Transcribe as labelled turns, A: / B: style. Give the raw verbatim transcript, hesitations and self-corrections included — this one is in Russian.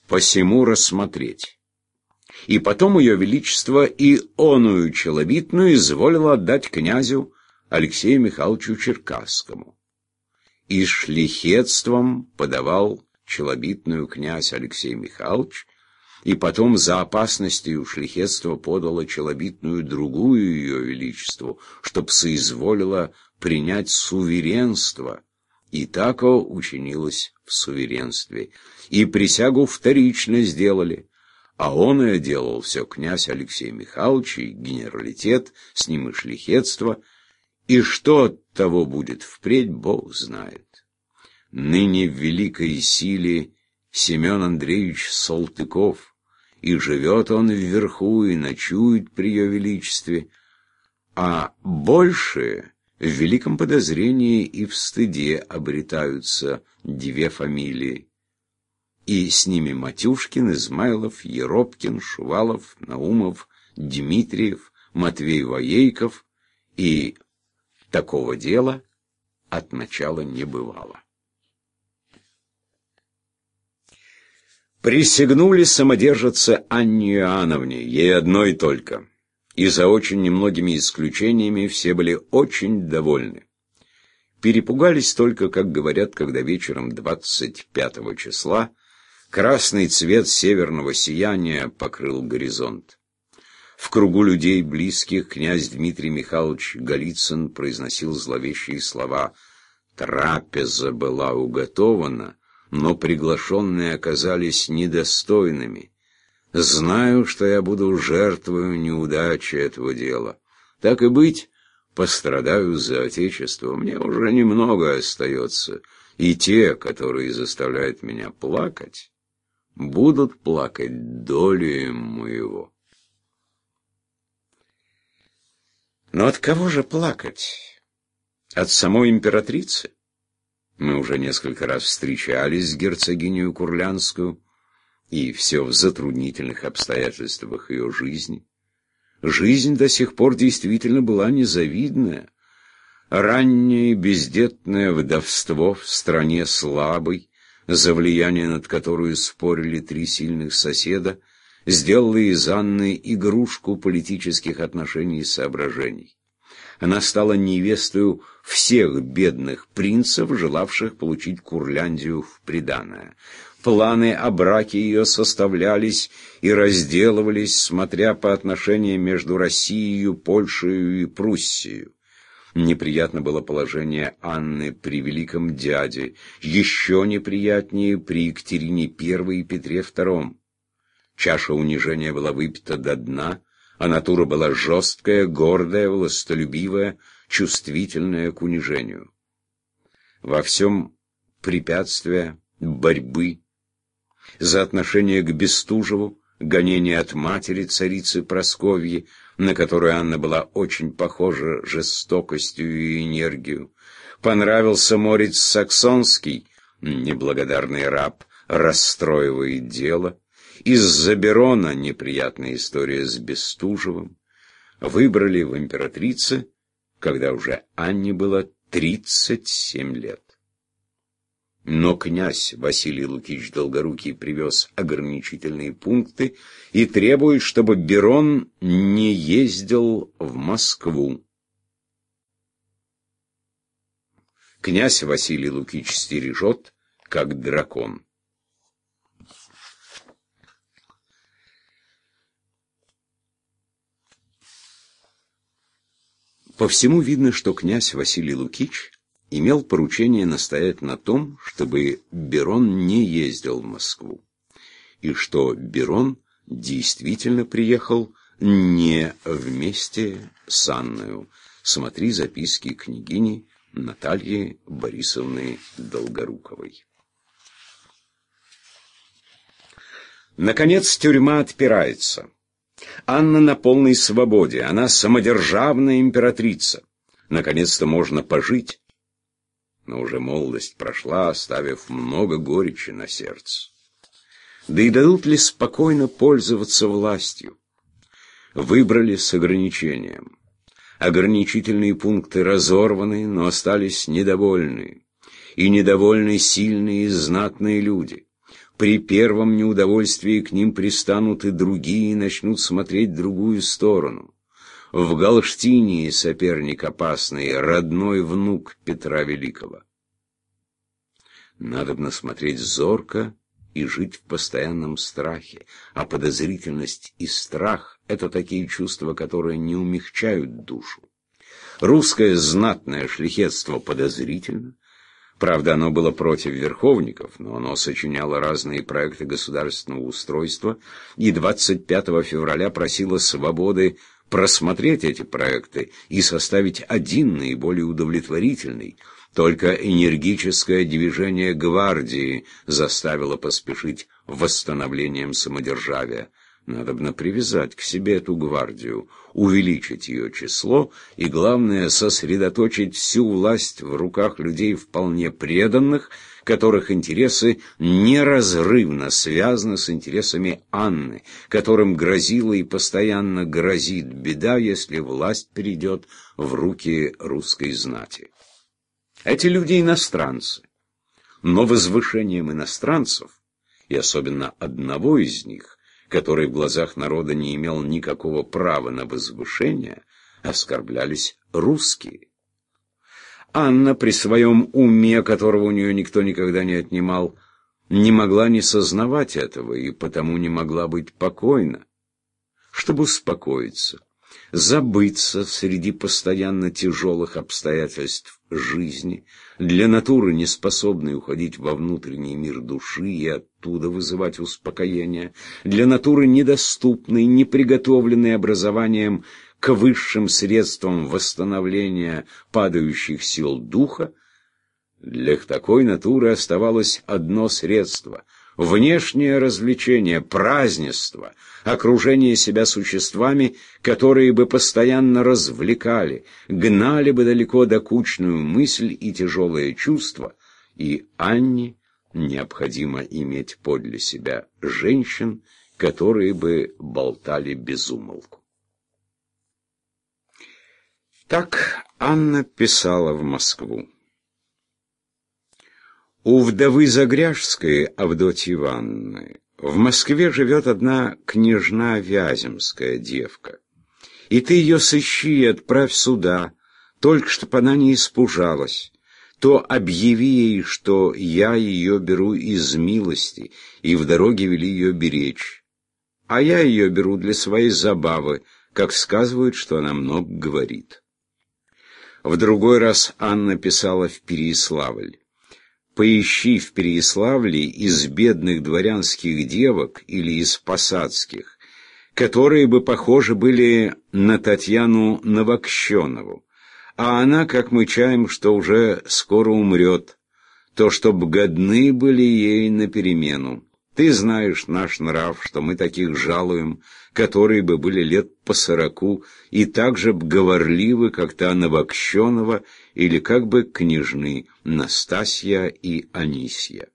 A: посему рассмотреть. И потом ее величество и оную челобитную изволило отдать князю Алексею Михайловичу Черкасскому. И шлихетством подавал челобитную князь Алексей Михайлович, и потом за опасностью шлихетства подало челобитную другую ее величеству, чтоб соизволило принять суверенство, и тако учинилось в суверенстве. И присягу вторично сделали, а он и делал все князь Алексей Михайлович и генералитет, с ним и шлихетство, и что от того будет впредь, Бог знает. Ныне в великой силе Семен Андреевич Салтыков, и живет он вверху, и ночует при ее величестве, а больше в великом подозрении и в стыде обретаются две фамилии, и с ними Матюшкин, Измайлов, Еропкин, Шувалов, Наумов, Дмитриев, Матвей Воейков, и такого дела от начала не бывало. Присягнули самодержице Анне Иоанновне, ей одной только, и за очень немногими исключениями все были очень довольны. Перепугались только, как говорят, когда вечером двадцать пятого числа красный цвет северного сияния покрыл горизонт. В кругу людей близких князь Дмитрий Михайлович Голицын произносил зловещие слова: «Трапеза была уготована, но приглашенные оказались недостойными. Знаю, что я буду жертвою неудачи этого дела. Так и быть, пострадаю за Отечество, мне уже немного остается, и те, которые заставляют меня плакать, будут плакать долей моего». Но от кого же плакать? От самой императрицы? Мы уже несколько раз встречались с герцогиней Курлянскую, и все в затруднительных обстоятельствах ее жизни. Жизнь до сих пор действительно была незавидная. Раннее бездетное вдовство в стране слабой, за влияние над которую спорили три сильных соседа, сделала из Анны игрушку политических отношений и соображений. Она стала невестою всех бедных принцев, желавших получить Курляндию в приданое. Планы о браке ее составлялись и разделывались, смотря по отношениям между Россией, Польшей и Пруссией. Неприятно было положение Анны при великом дяде, еще неприятнее при Екатерине Первой и Петре Втором. Чаша унижения была выпита до дна, а натура была жесткая, гордая, властолюбивая, чувствительная к унижению. Во всем препятствия, борьбы. За отношение к Бестужеву, гонение от матери царицы Прасковьи, на которую Анна была очень похожа жестокостью и энергию. Понравился Морец Саксонский, неблагодарный раб, расстроивает дело. Из-за Берона неприятная история с Бестужевым. Выбрали в императрице, когда уже Анне было тридцать семь лет. Но князь Василий Лукич Долгорукий привез ограничительные пункты и требует, чтобы Берон не ездил в Москву. Князь Василий Лукич стережет, как дракон. По всему видно, что князь Василий Лукич имел поручение настоять на том, чтобы Берон не ездил в Москву, и что Берон действительно приехал не вместе с Анною. Смотри записки княгини Натальи Борисовны Долгоруковой. Наконец тюрьма отпирается. Анна на полной свободе, она самодержавная императрица. Наконец-то можно пожить. Но уже молодость прошла, оставив много горечи на сердце. Да и дадут ли спокойно пользоваться властью? Выбрали с ограничением. Ограничительные пункты разорваны, но остались недовольные. И недовольны сильные и знатные люди. При первом неудовольствии к ним пристанут и другие, и начнут смотреть в другую сторону. В Галштинии соперник опасный, родной внук Петра Великого. Надобно смотреть зорко и жить в постоянном страхе, а подозрительность и страх — это такие чувства, которые не умягчают душу. Русское знатное шляхетство подозрительно. Правда, оно было против верховников, но оно сочиняло разные проекты государственного устройства и двадцать пятого февраля просило свободы просмотреть эти проекты и составить один наиболее удовлетворительный. Только энергическое движение гвардии заставило поспешить восстановлением самодержавия. Надобно привязать к себе эту гвардию, увеличить ее число и, главное, сосредоточить всю власть в руках людей вполне преданных, которых интересы неразрывно связаны с интересами Анны, которым грозила и постоянно грозит беда, если власть перейдет в руки русской знати. Эти люди иностранцы, но возвышением иностранцев, и особенно одного из них, который в глазах народа не имел никакого права на возвышение, оскорблялись русские. Анна при своем уме, которого у нее никто никогда не отнимал, не могла не сознавать этого и потому не могла быть покойна. Чтобы успокоиться, забыться среди постоянно тяжелых обстоятельств жизни, для натуры, не способной уходить во внутренний мир души и оттуда вызывать успокоение, для натуры недоступной, не приготовленной образованием к высшим средствам восстановления падающих сил духа, для такой натуры оставалось одно средство — внешнее развлечение, празднество, окружение себя существами, которые бы постоянно развлекали, гнали бы далеко докучную мысль и тяжелое чувство, и Анне необходимо иметь подле себя женщин, которые бы болтали без умолку. Так Анна писала в Москву. У вдовы Загряжской, Авдотьи Ивановны, в Москве живет одна княжна Вяземская девка. И ты ее сыщи и отправь сюда, только чтоб она не испужалась. То объяви ей, что я ее беру из милости, и в дороге вели ее беречь. А я ее беру для своей забавы, как сказывают, что она много говорит. В другой раз Анна писала в Переяславль. Поищи в Переяславле из бедных дворянских девок или из посадских, которые бы похожи были на Татьяну Новокщенову, а она, как мы чаем, что уже скоро умрет, то чтоб годны были ей на перемену. Ты знаешь наш нрав, что мы таких жалуем, которые бы были лет по сороку и так же б говорливы, как та Новокщенова или как бы княжны Настасья и Анисья.